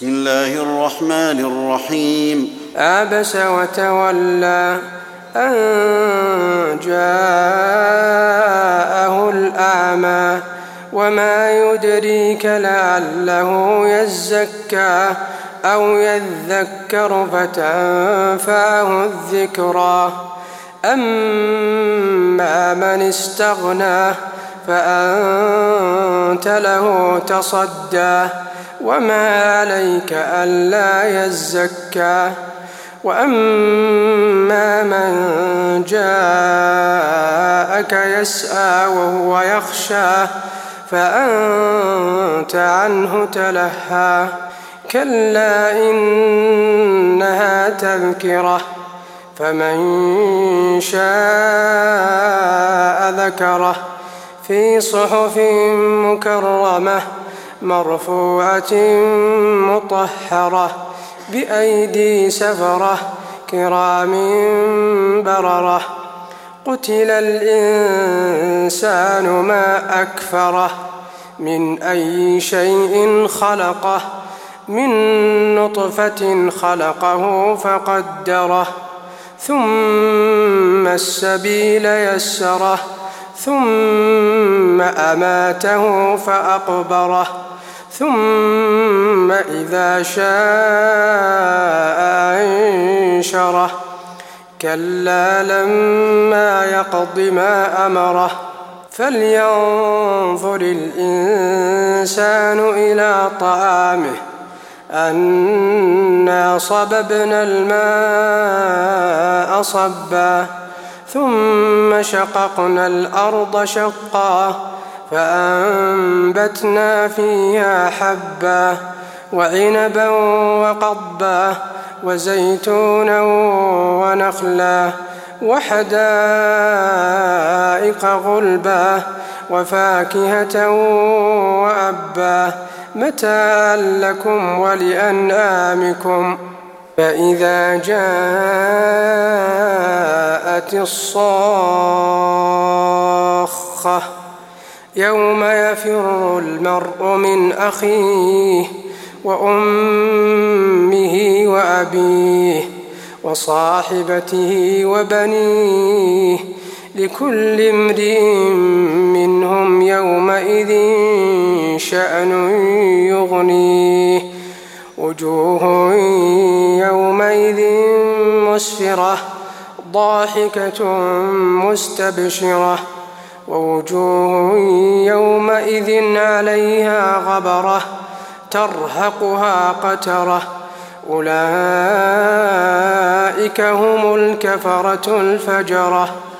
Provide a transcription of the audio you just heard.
بسم الله الرحمن الرحيم عبس وتولى أن جاءه الأعمى وما يدريك لعله يزكى أو يذكر فتنفعه الذكرى أما من استغنى فأنت له تصدى وما عليك ألا يزكى وأما من جاءك يسعى وهو يخشى فأنت عنه تلهى كلا إنها تذكرة فمن شاء ذكره في صحف مكرمة مرفوعة مطهرة بأيدي سفرة كرام بررة قتل الإنسان ما أكفره من أي شيء خلقه من نطفة خلقه فقدره ثم السبيل يسره ثم أماته فأقبره ثم إذا شاء أنشره كلا لما يقض ما أمره فلينظر الإنسان إلى طعامه أنا صببنا الماء صبا ثم شققنا الأرض شقا فأنبتنا فيها حبا وعنبا وقضبا وزيتونا ونخلا وحدائق غلبا وفاكهة وأبا متاعا لكم ولأنعامكم فإذا جاءت الصاخة يوم يفر المرء من أخيه وأمه وأبيه وصاحبته وبنيه لكل امرئ منهم يومئذ شأن يغنيه وجوه يومئذ مسفرة ضاحكة مستبشرة ووجوه يومئذ عليها غبرة ترهقها قترة أولئك هم الكفرة الفجرة.